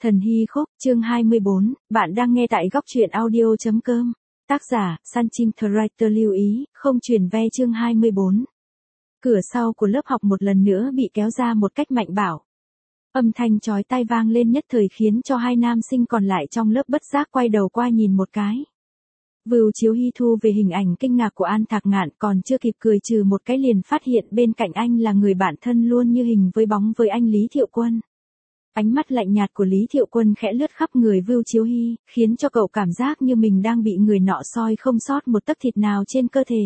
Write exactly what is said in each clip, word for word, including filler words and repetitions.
Thần Hy Khúc, chương hai mươi bốn, bạn đang nghe tại góc truyện audio.com. Tác giả, Sunshine Writer lưu ý, không truyền ve chương hai mươi bốn. Cửa sau của lớp học một lần nữa bị kéo ra một cách mạnh bạo. Âm thanh chói tai vang lên nhất thời khiến cho hai nam sinh còn lại trong lớp bất giác quay đầu qua nhìn một cái. Vưu Chiếu Hy thu về hình ảnh kinh ngạc của An Thạc Ngạn, còn chưa kịp cười trừ một cái liền phát hiện bên cạnh anh là người bạn thân luôn như hình với bóng với anh Lý Thiệu Quân. Ánh mắt lạnh nhạt của Lý Thiệu Quân khẽ lướt khắp người Vưu Chiếu Hy, khiến cho cậu cảm giác như mình đang bị người nọ soi không sót một tấc thịt nào trên cơ thể.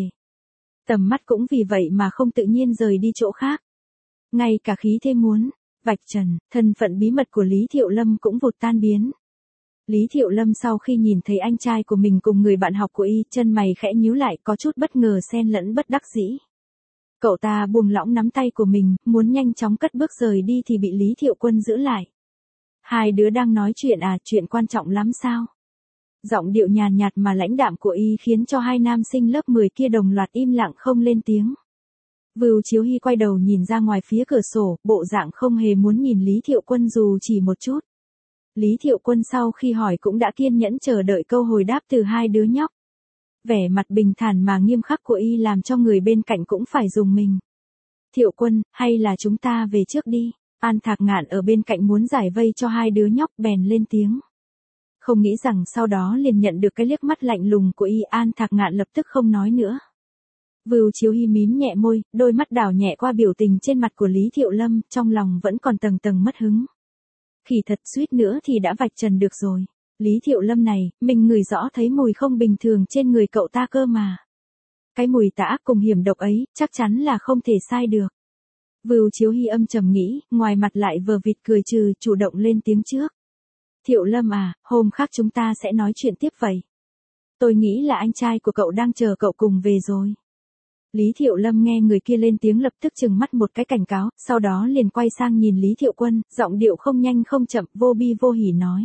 Tầm mắt cũng vì vậy mà không tự nhiên rời đi chỗ khác. Ngay cả khí thế muốn vạch trần thân phận bí mật của Lý Thiệu Lâm cũng vụt tan biến. Lý Thiệu Lâm sau khi nhìn thấy anh trai của mình cùng người bạn học của y, chân mày khẽ nhíu lại, có chút bất ngờ xen lẫn bất đắc dĩ. Cậu ta buông lỏng nắm tay của mình, muốn nhanh chóng cất bước rời đi thì bị Lý Thiệu Quân giữ lại. Hai đứa đang nói chuyện à, chuyện quan trọng lắm sao? Giọng điệu nhàn nhạt mà lãnh đạm của y khiến cho hai nam sinh lớp mười kia đồng loạt im lặng không lên tiếng. Vưu Chiếu Hy quay đầu nhìn ra ngoài phía cửa sổ, bộ dạng không hề muốn nhìn Lý Thiệu Quân dù chỉ một chút. Lý Thiệu Quân sau khi hỏi cũng đã kiên nhẫn chờ đợi câu hồi đáp từ hai đứa nhóc. Vẻ mặt bình thản mà nghiêm khắc của y làm cho người bên cạnh cũng phải rùng mình. Thiệu Quân, hay là chúng ta về trước đi? An Thạc Ngạn ở bên cạnh muốn giải vây cho hai đứa nhóc bèn lên tiếng. Không nghĩ rằng sau đó liền nhận được cái liếc mắt lạnh lùng của y, An Thạc Ngạn lập tức không nói nữa. Vưu Chiếu Hy mím nhẹ môi, đôi mắt đảo nhẹ qua biểu tình trên mặt của Lý Thiệu Lâm, trong lòng vẫn còn tầng tầng mất hứng. Khỉ thật, suýt nữa thì đã vạch trần được rồi. Lý Thiệu Lâm này, mình ngửi rõ thấy mùi không bình thường trên người cậu ta cơ mà. Cái mùi tà ác cùng hiểm độc ấy, chắc chắn là không thể sai được. Vưu Chiếu Hy âm trầm nghĩ, ngoài mặt lại vờ vịt cười trừ, chủ động lên tiếng trước. Thiệu Lâm à, hôm khác chúng ta sẽ nói chuyện tiếp vậy. Tôi nghĩ là anh trai của cậu đang chờ cậu cùng về rồi. Lý Thiệu Lâm nghe người kia lên tiếng lập tức trừng mắt một cái cảnh cáo, sau đó liền quay sang nhìn Lý Thiệu Quân, giọng điệu không nhanh không chậm, vô bi vô hỉ nói.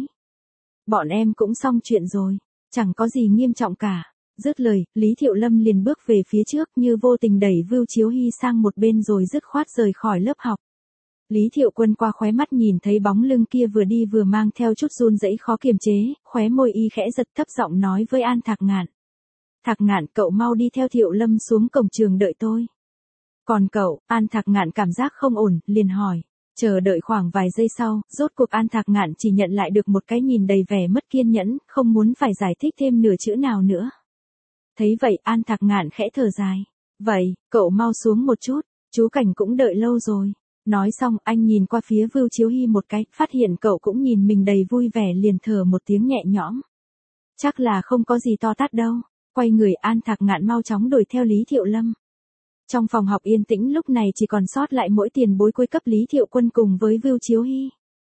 Bọn em cũng xong chuyện rồi, chẳng có gì nghiêm trọng cả. Dứt lời, Lý Thiệu Lâm liền bước về phía trước như vô tình đẩy Vưu Chiếu Hy sang một bên rồi dứt khoát rời khỏi lớp học. Lý Thiệu Quân qua khóe mắt nhìn thấy bóng lưng kia vừa đi vừa mang theo chút run rẩy khó kiềm chế, khóe môi y khẽ giật, thấp giọng nói với An Thạc Ngạn. Thạc Ngạn, cậu mau đi theo Thiệu Lâm xuống cổng trường đợi tôi. Còn cậu? An Thạc Ngạn cảm giác không ổn, liền hỏi. Chờ đợi khoảng vài giây sau, rốt cuộc An Thạc Ngạn chỉ nhận lại được một cái nhìn đầy vẻ mất kiên nhẫn, không muốn phải giải thích thêm nửa chữ nào nữa. Thấy vậy, An Thạc Ngạn khẽ thở dài. Vậy, cậu mau xuống một chút, chú Cảnh cũng đợi lâu rồi. Nói xong, anh nhìn qua phía Vưu Chiếu Hy một cái, phát hiện cậu cũng nhìn mình đầy vui vẻ liền thở một tiếng nhẹ nhõm. Chắc là không có gì to tát đâu. Quay người, An Thạc Ngạn mau chóng đuổi theo Lý Thiệu Lâm. Trong phòng học yên tĩnh lúc này chỉ còn sót lại mỗi tiền bối cuối cấp Lý Thiệu Quân cùng với Vưu Chiếu Hy.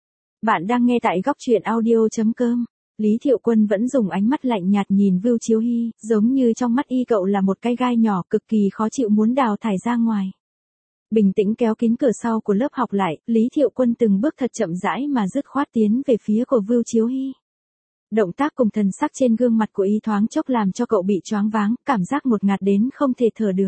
Bạn đang nghe tại góc truyện audio.com. Lý Thiệu Quân vẫn dùng ánh mắt lạnh nhạt nhìn Vưu Chiếu Hy, giống như trong mắt y cậu là một cái gai nhỏ cực kỳ khó chịu muốn đào thải ra ngoài. Bình tĩnh kéo kín cửa sau của lớp học lại, Lý Thiệu Quân từng bước thật chậm rãi mà dứt khoát tiến về phía của Vưu Chiếu Hy. Động tác cùng thần sắc trên gương mặt của y thoáng chốc làm cho cậu bị choáng váng, cảm giác ngột ngạt đến không thể thở được.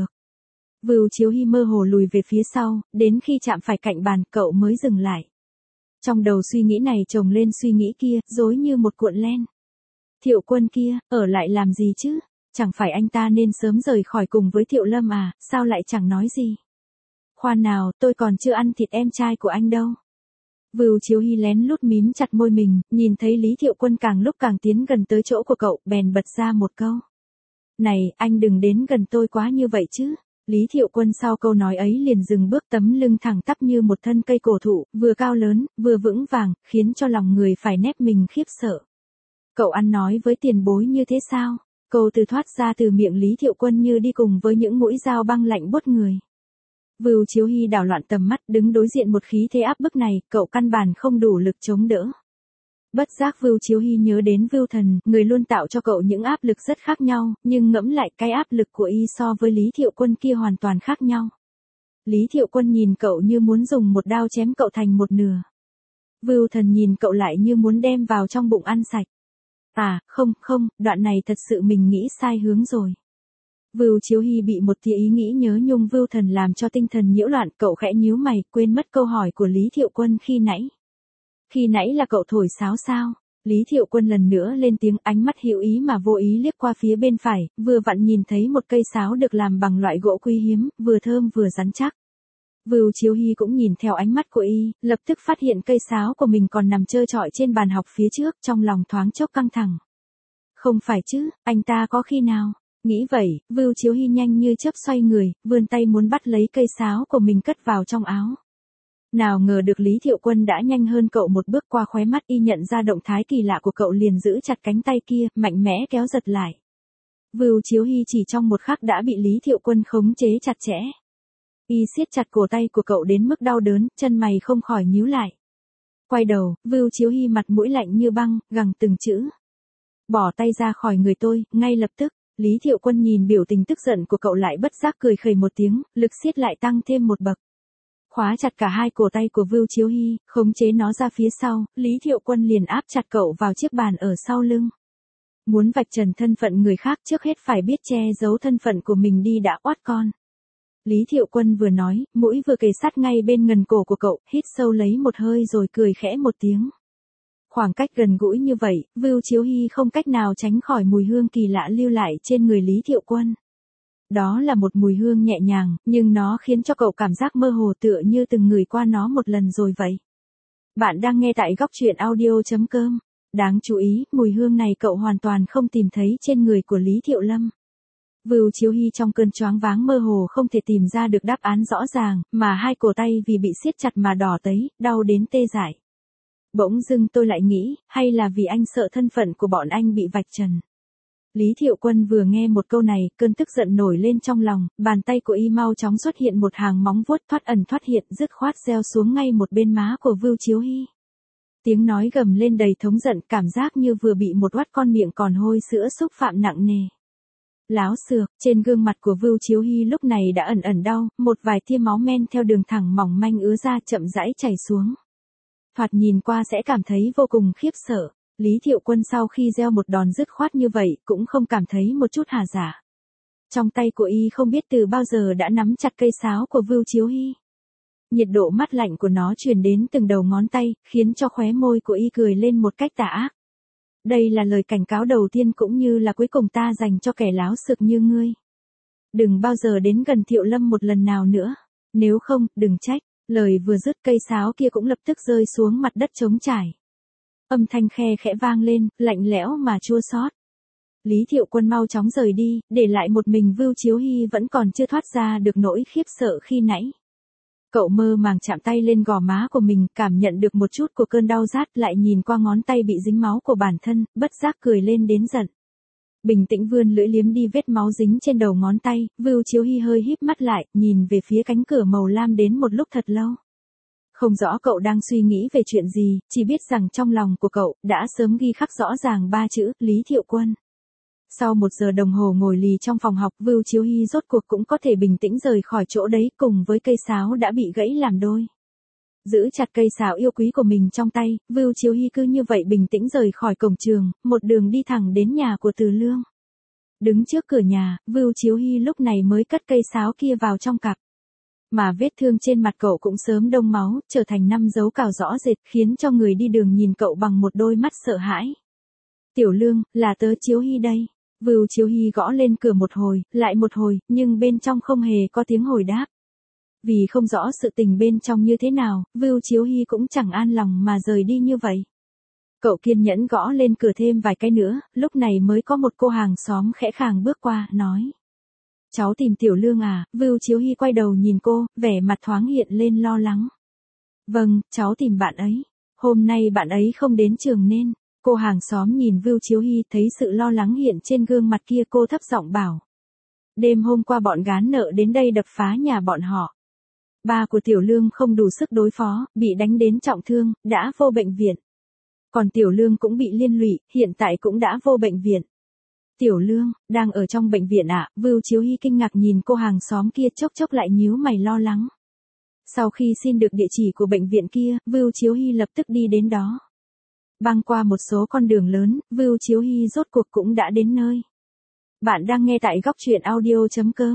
Vưu Chiếu Hy mơ hồ lùi về phía sau, đến khi chạm phải cạnh bàn, cậu mới dừng lại. Trong đầu suy nghĩ này chồng lên suy nghĩ kia, rối như một cuộn len. Thiệu Quân kia, ở lại làm gì chứ? Chẳng phải anh ta nên sớm rời khỏi cùng với Thiệu Lâm à, sao lại chẳng nói gì? Khoan nào, tôi còn chưa ăn thịt em trai của anh đâu. Vưu Chiếu Hy lén lút mím chặt môi mình, nhìn thấy Lý Thiệu Quân càng lúc càng tiến gần tới chỗ của cậu, bèn bật ra một câu. Này, anh đừng đến gần tôi quá như vậy chứ. Lý Thiệu Quân sau câu nói ấy liền dừng bước, tấm lưng thẳng tắp như một thân cây cổ thụ, vừa cao lớn, vừa vững vàng, khiến cho lòng người phải nép mình khiếp sợ. Cậu ăn nói với tiền bối như thế sao? Câu từ thoát ra từ miệng Lý Thiệu Quân như đi cùng với những mũi dao băng lạnh buốt người. Vưu Chiếu Hy đảo loạn tầm mắt, đứng đối diện một khí thế áp bức này, cậu căn bản không đủ lực chống đỡ. Bất giác Vưu Chiếu Hy nhớ đến Vưu Thần, người luôn tạo cho cậu những áp lực rất khác nhau, nhưng ngẫm lại cái áp lực của y so với Lý Thiệu Quân kia hoàn toàn khác nhau. Lý Thiệu Quân nhìn cậu như muốn dùng một đao chém cậu thành một nửa. Vưu Thần nhìn cậu lại như muốn đem vào trong bụng ăn sạch. À, không, không, đoạn này thật sự mình nghĩ sai hướng rồi. Vưu Chiếu Hy bị một tia ý nghĩ nhớ nhung Vưu Thần làm cho tinh thần nhiễu loạn, cậu khẽ nhíu mày, quên mất câu hỏi của Lý Thiệu Quân khi nãy. khi nãy là cậu thổi sáo sao? Lý Thiệu Quân lần nữa lên tiếng, ánh mắt hữu ý mà vô ý liếc qua phía bên phải, vừa vặn nhìn thấy một cây sáo được làm bằng loại gỗ quý hiếm, vừa thơm vừa rắn chắc. Vưu Chiếu Hy cũng nhìn theo ánh mắt của y, lập tức phát hiện cây sáo của mình còn nằm trơ trọi trên bàn học phía trước, trong lòng thoáng chốc căng thẳng. Không phải chứ, anh ta có khi nào? Nghĩ vậy, Vưu Chiếu Hy nhanh như chớp xoay người, vươn tay muốn bắt lấy cây sáo của mình cất vào trong áo. Nào ngờ được Lý Thiệu Quân đã nhanh hơn cậu một bước, qua khóe mắt y nhận ra động thái kỳ lạ của cậu liền giữ chặt cánh tay kia, mạnh mẽ kéo giật lại. Vưu Chiếu Hy chỉ trong một khắc đã bị Lý Thiệu Quân khống chế chặt chẽ. Y siết chặt cổ tay của cậu đến mức đau đớn, chân mày không khỏi nhíu lại. Quay đầu, Vưu Chiếu Hy mặt mũi lạnh như băng, gằn từng chữ. Bỏ tay ra khỏi người tôi, ngay lập tức. Lý Thiệu Quân nhìn biểu tình tức giận của cậu lại bất giác cười khẩy một tiếng, lực siết lại tăng thêm một bậc. Khóa chặt cả hai cổ tay của Vưu Chiếu Hy, khống chế nó ra phía sau, Lý Thiệu Quân liền áp chặt cậu vào chiếc bàn ở sau lưng. Muốn vạch trần thân phận người khác trước hết phải biết che giấu thân phận của mình đi đã, oát con. Lý Thiệu Quân vừa nói, mũi vừa kề sát ngay bên ngần cổ của cậu, hít sâu lấy một hơi rồi cười khẽ một tiếng. Khoảng cách gần gũi như vậy, Vưu Chiếu Hy không cách nào tránh khỏi mùi hương kỳ lạ lưu lại trên người Lý Thiệu Quân. Đó là một mùi hương nhẹ nhàng, nhưng nó khiến cho cậu cảm giác mơ hồ tựa như từng ngửi qua nó một lần rồi vậy. Bạn đang nghe tại góc truyện audio chấm com. Đáng chú ý, mùi hương này cậu hoàn toàn không tìm thấy trên người của Lý Thiệu Lâm. Vưu Chiếu Hy trong cơn choáng váng mơ hồ không thể tìm ra được đáp án rõ ràng, mà hai cổ tay vì bị siết chặt mà đỏ tấy, đau đến tê dại. Bỗng dưng tôi lại nghĩ, hay là vì anh sợ thân phận của bọn anh bị vạch trần. Lý Thiệu Quân vừa nghe một câu này, cơn tức giận nổi lên trong lòng, bàn tay của y mau chóng xuất hiện một hàng móng vuốt thoát ẩn thoát hiện, dứt khoát gieo xuống ngay một bên má của Vưu Chiếu Hy. Tiếng nói gầm lên đầy thống giận, cảm giác như vừa bị một oát con miệng còn hôi sữa xúc phạm nặng nề. Láo xược, trên gương mặt của Vưu Chiếu Hy lúc này đã ẩn ẩn đau, một vài tia máu men theo đường thẳng mỏng manh ứa ra chậm rãi chảy xuống. Thoạt nhìn qua sẽ cảm thấy vô cùng khiếp sợ. Lý Thiệu Quân sau khi gieo một đòn dứt khoát như vậy cũng không cảm thấy một chút hà giả. Trong tay của y không biết từ bao giờ đã nắm chặt cây sáo của Vưu Chiếu Hy. Nhiệt độ mát lạnh của nó truyền đến từng đầu ngón tay, khiến cho khóe môi của y cười lên một cách tà ác. Đây là lời cảnh cáo đầu tiên cũng như là cuối cùng ta dành cho kẻ láo xược như ngươi. Đừng bao giờ đến gần Thiệu Lâm một lần nào nữa. Nếu không, đừng trách. Lời vừa dứt cây sáo kia cũng lập tức rơi xuống mặt đất trống trải. Âm thanh khe khẽ vang lên, lạnh lẽo mà chua xót. Lý Thiệu Quân mau chóng rời đi, để lại một mình Vưu Chiếu Hy vẫn còn chưa thoát ra được nỗi khiếp sợ khi nãy. Cậu mơ màng chạm tay lên gò má của mình, cảm nhận được một chút của cơn đau rát, lại nhìn qua ngón tay bị dính máu của bản thân, bất giác cười lên đến giận. Bình tĩnh vươn lưỡi liếm đi vết máu dính trên đầu ngón tay, Vưu Chiếu Hy hơi híp mắt lại, nhìn về phía cánh cửa màu lam đến một lúc thật lâu. Không rõ cậu đang suy nghĩ về chuyện gì, chỉ biết rằng trong lòng của cậu đã sớm ghi khắc rõ ràng ba chữ Lý Thiệu Quân. Sau một giờ đồng hồ ngồi lì trong phòng học, Vưu Chiếu Hy rốt cuộc cũng có thể bình tĩnh rời khỏi chỗ đấy cùng với cây sáo đã bị gãy làm đôi. Giữ chặt cây sáo yêu quý của mình trong tay, Vưu Chiếu Hy cứ như vậy bình tĩnh rời khỏi cổng trường, một đường đi thẳng đến nhà của Từ Lương. Đứng trước cửa nhà, Vưu Chiếu Hy lúc này mới cất cây sáo kia vào trong cặp. Mà vết thương trên mặt cậu cũng sớm đông máu, trở thành năm dấu cào rõ rệt, khiến cho người đi đường nhìn cậu bằng một đôi mắt sợ hãi. Tiểu Lương, là tớ Chiếu Hy đây. Vưu Chiếu Hy gõ lên cửa một hồi, lại một hồi, nhưng bên trong không hề có tiếng hồi đáp. Vì không rõ sự tình bên trong như thế nào, Vưu Chiếu Hy cũng chẳng an lòng mà rời đi như vậy. Cậu kiên nhẫn gõ lên cửa thêm vài cái nữa, lúc này mới có một cô hàng xóm khẽ khàng bước qua, nói. Cháu tìm Tiểu Lương à? Vưu Chiếu Hy quay đầu nhìn cô, vẻ mặt thoáng hiện lên lo lắng. Vâng, cháu tìm bạn ấy. Hôm nay bạn ấy không đến trường nên. Cô hàng xóm nhìn Vưu Chiếu Hy thấy sự lo lắng hiện trên gương mặt kia, cô thấp giọng bảo. Đêm hôm qua bọn gán nợ đến đây đập phá nhà bọn họ. Ba của Tiểu Lương không đủ sức đối phó, bị đánh đến trọng thương, đã vô bệnh viện. Còn Tiểu Lương cũng bị liên lụy, hiện tại cũng đã vô bệnh viện. Tiểu Lương, đang ở trong bệnh viện ạ? À? Vưu Chiếu Hy kinh ngạc nhìn cô hàng xóm kia, chốc chốc lại nhíu mày lo lắng. Sau khi xin được địa chỉ của bệnh viện kia, Vưu Chiếu Hy lập tức đi đến đó. Băng qua một số con đường lớn, Vưu Chiếu Hy rốt cuộc cũng đã đến nơi. Bạn đang nghe tại góc truyện audio chấm com.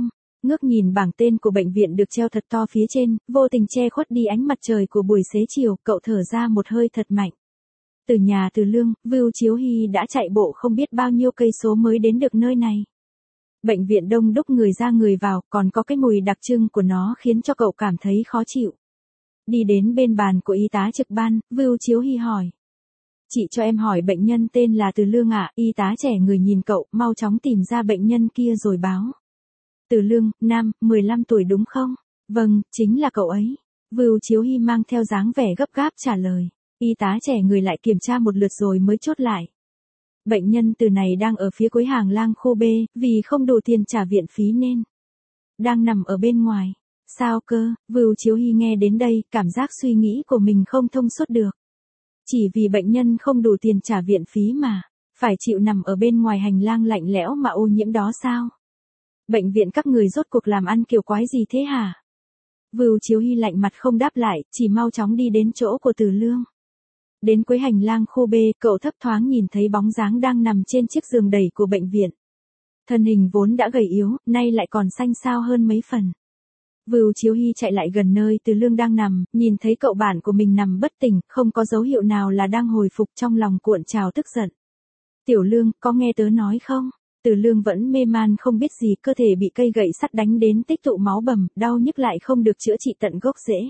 ngước nhìn bảng tên của bệnh viện được treo thật to phía trên, vô tình che khuất đi ánh mặt trời của buổi xế chiều, cậu thở ra một hơi thật mạnh. Từ nhà Từ Lương, Vưu Chiếu Hy đã chạy bộ không biết bao nhiêu cây số mới đến được nơi này. Bệnh viện đông đúc người ra người vào, còn có cái mùi đặc trưng của nó khiến cho cậu cảm thấy khó chịu. Đi đến bên bàn của y tá trực ban, Vưu Chiếu Hy hỏi. Chị cho em hỏi bệnh nhân tên là Từ Lương ạ, y tá trẻ người nhìn cậu, mau chóng tìm ra bệnh nhân kia rồi báo. Từ Lương, nam, mười lăm tuổi đúng không? Vâng, chính là cậu ấy. Vưu Chiếu Hy mang theo dáng vẻ gấp gáp trả lời. Y tá trẻ người lại kiểm tra một lượt rồi mới chốt lại. Bệnh nhân Từ này đang ở phía cuối hàng lang khu B, vì không đủ tiền trả viện phí nên đang nằm ở bên ngoài. Sao cơ? Vưu Chiếu Hy nghe đến đây, cảm giác suy nghĩ của mình không thông suốt được. Chỉ vì bệnh nhân không đủ tiền trả viện phí mà phải chịu nằm ở bên ngoài hành lang lạnh lẽo mà ô nhiễm đó sao? Bệnh viện các người rốt cuộc làm ăn kiểu quái gì thế hả? Vưu Chiếu Hy lạnh mặt không đáp lại, chỉ mau chóng đi đến chỗ của Từ Lương. Đến cuối hành lang khu B, cậu thấp thoáng nhìn thấy bóng dáng đang nằm trên chiếc giường đẩy của bệnh viện. Thân hình vốn đã gầy yếu, nay lại còn xanh xao hơn mấy phần. Vưu Chiếu Hy chạy lại gần nơi Từ Lương đang nằm, nhìn thấy cậu bạn của mình nằm bất tỉnh, không có dấu hiệu nào là đang hồi phục, trong lòng cuộn trào tức giận. Tiểu Lương, có nghe tớ nói không? Từ Lương vẫn mê man không biết gì, cơ thể bị cây gậy sắt đánh đến tích tụ máu bầm, đau nhức lại không được chữa trị tận gốc rễ.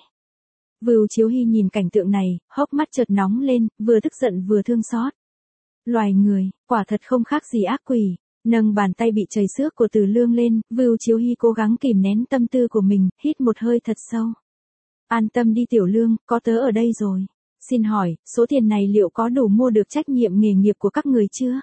Vưu Chiếu Hy nhìn cảnh tượng này, hốc mắt chợt nóng lên, vừa tức giận vừa thương xót. Loài người, quả thật không khác gì ác quỷ. Nâng bàn tay bị chảy xước của Từ Lương lên, Vưu Chiếu Hy cố gắng kìm nén tâm tư của mình, hít một hơi thật sâu. An tâm đi Tiểu Lương, có tớ ở đây rồi. Xin hỏi, số tiền này liệu có đủ mua được trách nhiệm nghề nghiệp của các người chưa?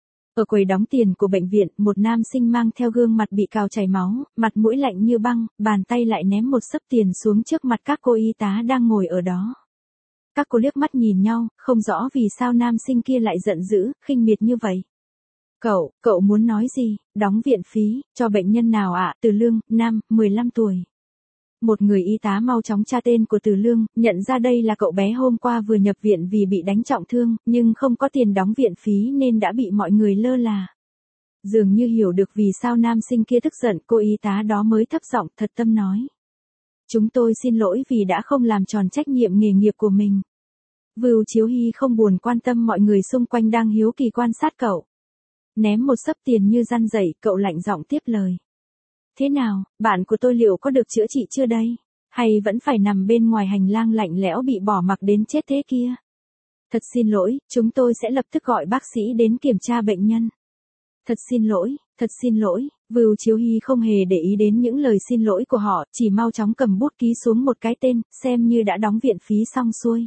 Ở quầy đóng tiền của bệnh viện, một nam sinh mang theo gương mặt bị cào chảy máu, mặt mũi lạnh như băng, bàn tay lại ném một xấp tiền xuống trước mặt các cô y tá đang ngồi ở đó. Các cô liếc mắt nhìn nhau, không rõ vì sao nam sinh kia lại giận dữ, khinh miệt như vậy. Cậu, cậu muốn nói gì? Đóng viện phí, cho bệnh nhân nào ạ? À? Từ Lương, nam, mười lăm tuổi. Một người y tá mau chóng tra tên của Từ Lương, nhận ra đây là cậu bé hôm qua vừa nhập viện vì bị đánh trọng thương, nhưng không có tiền đóng viện phí nên đã bị mọi người lơ là. Dường như hiểu được vì sao nam sinh kia tức giận, cô y tá đó mới thấp giọng thật tâm nói. Chúng tôi xin lỗi vì đã không làm tròn trách nhiệm nghề nghiệp của mình. Vưu Chiếu Hy không buồn quan tâm mọi người xung quanh đang hiếu kỳ quan sát cậu. Ném một xấp tiền như răn dậy, cậu lạnh giọng tiếp lời. Thế nào, bạn của tôi liệu có được chữa trị chưa đây? Hay vẫn phải nằm bên ngoài hành lang lạnh lẽo bị bỏ mặc đến chết thế kia? Thật xin lỗi, chúng tôi sẽ lập tức gọi bác sĩ đến kiểm tra bệnh nhân. Thật xin lỗi, thật xin lỗi, Vưu Chiếu Hy không hề để ý đến những lời xin lỗi của họ, chỉ mau chóng cầm bút ký xuống một cái tên, xem như đã đóng viện phí xong xuôi.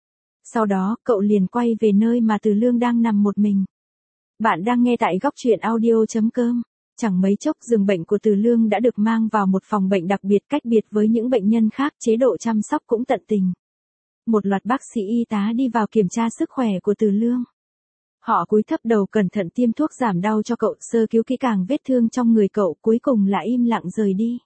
Sau đó, cậu liền quay về nơi mà Từ Lương đang nằm một mình. Bạn đang nghe tại góc truyện audio chấm com. Chẳng mấy chốc giường bệnh của Từ Lương đã được mang vào một phòng bệnh đặc biệt cách biệt với những bệnh nhân khác, chế độ chăm sóc cũng tận tình. Một loạt bác sĩ y tá đi vào kiểm tra sức khỏe của Từ Lương. Họ cúi thấp đầu cẩn thận tiêm thuốc giảm đau cho cậu, sơ cứu kỹ càng vết thương trong người cậu, cuối cùng là im lặng rời đi.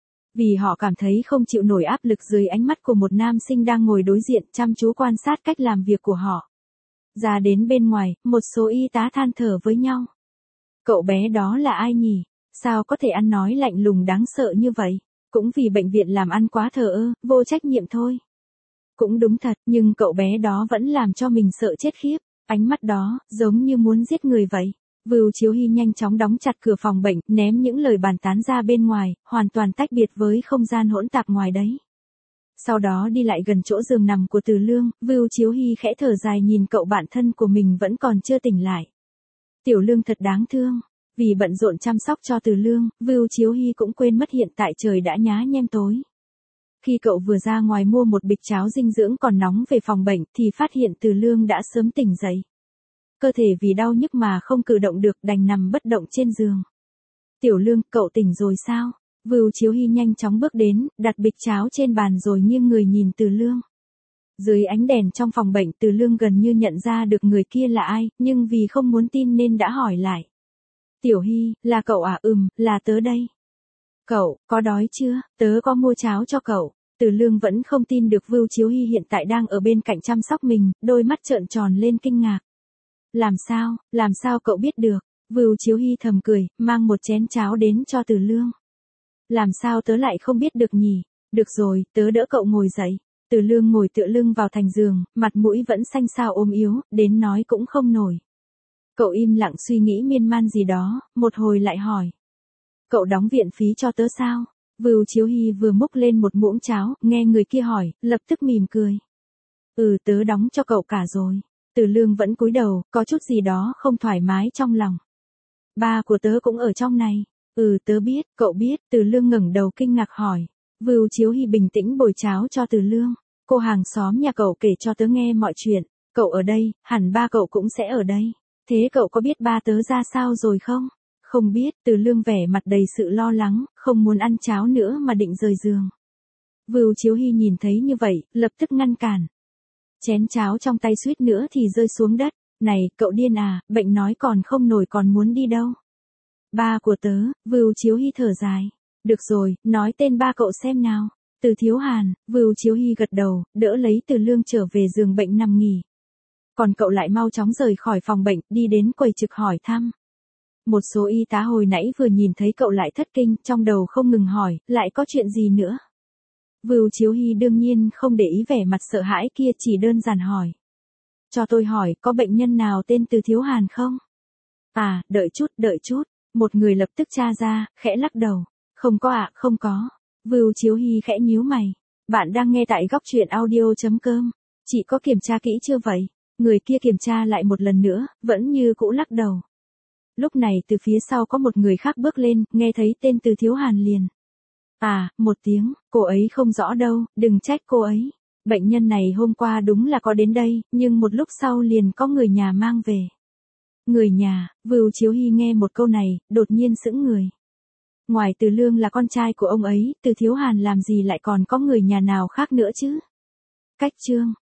Vì họ cảm thấy không chịu nổi áp lực dưới ánh mắt của một nam sinh đang ngồi đối diện chăm chú quan sát cách làm việc của họ. Ra đến bên ngoài, một số y tá than thở với nhau. Cậu bé đó là ai nhỉ? Sao có thể ăn nói lạnh lùng đáng sợ như vậy? Cũng vì bệnh viện làm ăn quá thờ ơ, vô trách nhiệm thôi. Cũng đúng thật, nhưng cậu bé đó vẫn làm cho mình sợ chết khiếp. Ánh mắt đó, giống như muốn giết người vậy. Vưu Chiếu Hy nhanh chóng đóng chặt cửa phòng bệnh, ném những lời bàn tán ra bên ngoài, hoàn toàn tách biệt với không gian hỗn tạp ngoài đấy. Sau đó đi lại gần chỗ giường nằm của Từ Lương, Vưu Chiếu Hy khẽ thở dài nhìn cậu bạn thân của mình vẫn còn chưa tỉnh lại. Tiểu Lương thật đáng thương. Vì bận rộn chăm sóc cho Từ Lương, Vưu Chiếu Hy cũng quên mất hiện tại trời đã nhá nhem tối. Khi cậu vừa ra ngoài mua một bịch cháo dinh dưỡng còn nóng về phòng bệnh thì phát hiện Từ Lương đã sớm tỉnh dậy. Cơ thể vì đau nhức mà không cử động được, đành nằm bất động trên giường. Tiểu Lương, cậu tỉnh rồi sao? Vưu Chiếu Hy nhanh chóng bước đến, đặt bịch cháo trên bàn rồi nghiêng người nhìn Từ Lương. Dưới ánh đèn trong phòng bệnh, Từ Lương gần như nhận ra được người kia là ai, nhưng vì không muốn tin nên đã hỏi lại. Tiểu Hy, là cậu à? Ừm, là tớ đây. Cậu, có đói chưa? Tớ có mua cháo cho cậu. Từ Lương vẫn không tin được Vưu Chiếu Hy hiện tại đang ở bên cạnh chăm sóc mình, đôi mắt trợn tròn lên kinh ngạc. Làm sao, làm sao cậu biết được? Vưu Chiếu Hy thầm cười, mang một chén cháo đến cho Từ Lương. Làm sao tớ lại không biết được nhỉ? Được rồi, tớ đỡ cậu ngồi dậy. Từ Lương ngồi tựa lưng vào thành giường, mặt mũi vẫn xanh xao ốm yếu, đến nói cũng không nổi. Cậu im lặng suy nghĩ miên man gì đó, một hồi lại hỏi. Cậu đóng viện phí cho tớ sao? Vưu Chiếu Hy vừa múc lên một muỗng cháo, nghe người kia hỏi, lập tức mỉm cười. Ừ, tớ đóng cho cậu cả rồi. Từ Lương vẫn cúi đầu, có chút gì đó không thoải mái trong lòng. Ba của tớ cũng ở trong này. Ừ, tớ biết, cậu biết. Từ Lương ngẩng đầu kinh ngạc hỏi. Vưu Chiếu Hy bình tĩnh bồi cháo cho Từ Lương. Cô hàng xóm nhà cậu kể cho tớ nghe mọi chuyện. Cậu ở đây, hẳn ba cậu cũng sẽ ở đây. Thế cậu có biết ba tớ ra sao rồi không? Không biết. Từ Lương vẻ mặt đầy sự lo lắng, không muốn ăn cháo nữa mà định rời giường. Vưu Chiếu Hy nhìn thấy như vậy, lập tức ngăn cản. Chén cháo trong tay suýt nữa thì rơi xuống đất. Này, cậu điên à, bệnh nói còn không nổi còn muốn đi đâu. Ba của tớ. Vưu Chiếu Hy thở dài. Được rồi, nói tên ba cậu xem nào. Từ Thiếu Hàn. Vưu Chiếu Hy gật đầu, đỡ lấy Từ Lương trở về giường bệnh nằm nghỉ. Còn cậu lại mau chóng rời khỏi phòng bệnh, đi đến quầy trực hỏi thăm. Một số y tá hồi nãy vừa nhìn thấy cậu lại thất kinh, trong đầu không ngừng hỏi, lại có chuyện gì nữa? Vưu Chiếu Hy đương nhiên không để ý vẻ mặt sợ hãi kia, chỉ đơn giản hỏi. Cho tôi hỏi, có bệnh nhân nào tên Từ Thiếu Hàn không? À, đợi chút, đợi chút. Một người lập tức tra ra, khẽ lắc đầu. Không có ạ, à, không có. Vưu Chiếu Hy khẽ nhíu mày. Bạn đang nghe tại góc truyện audio chấm com. Chị có kiểm tra kỹ chưa vậy? Người kia kiểm tra lại một lần nữa, vẫn như cũ lắc đầu. Lúc này từ phía sau có một người khác bước lên, nghe thấy tên Từ Thiếu Hàn liền. À, một tiếng, cô ấy không rõ đâu, đừng trách cô ấy. Bệnh nhân này hôm qua đúng là có đến đây, nhưng một lúc sau liền có người nhà mang về. Người nhà. Vưu Chiếu Hy nghe một câu này, đột nhiên sững người. Ngoài Từ Lương là con trai của ông ấy, Từ Thiếu Hàn làm gì lại còn có người nhà nào khác nữa chứ? Cách chương.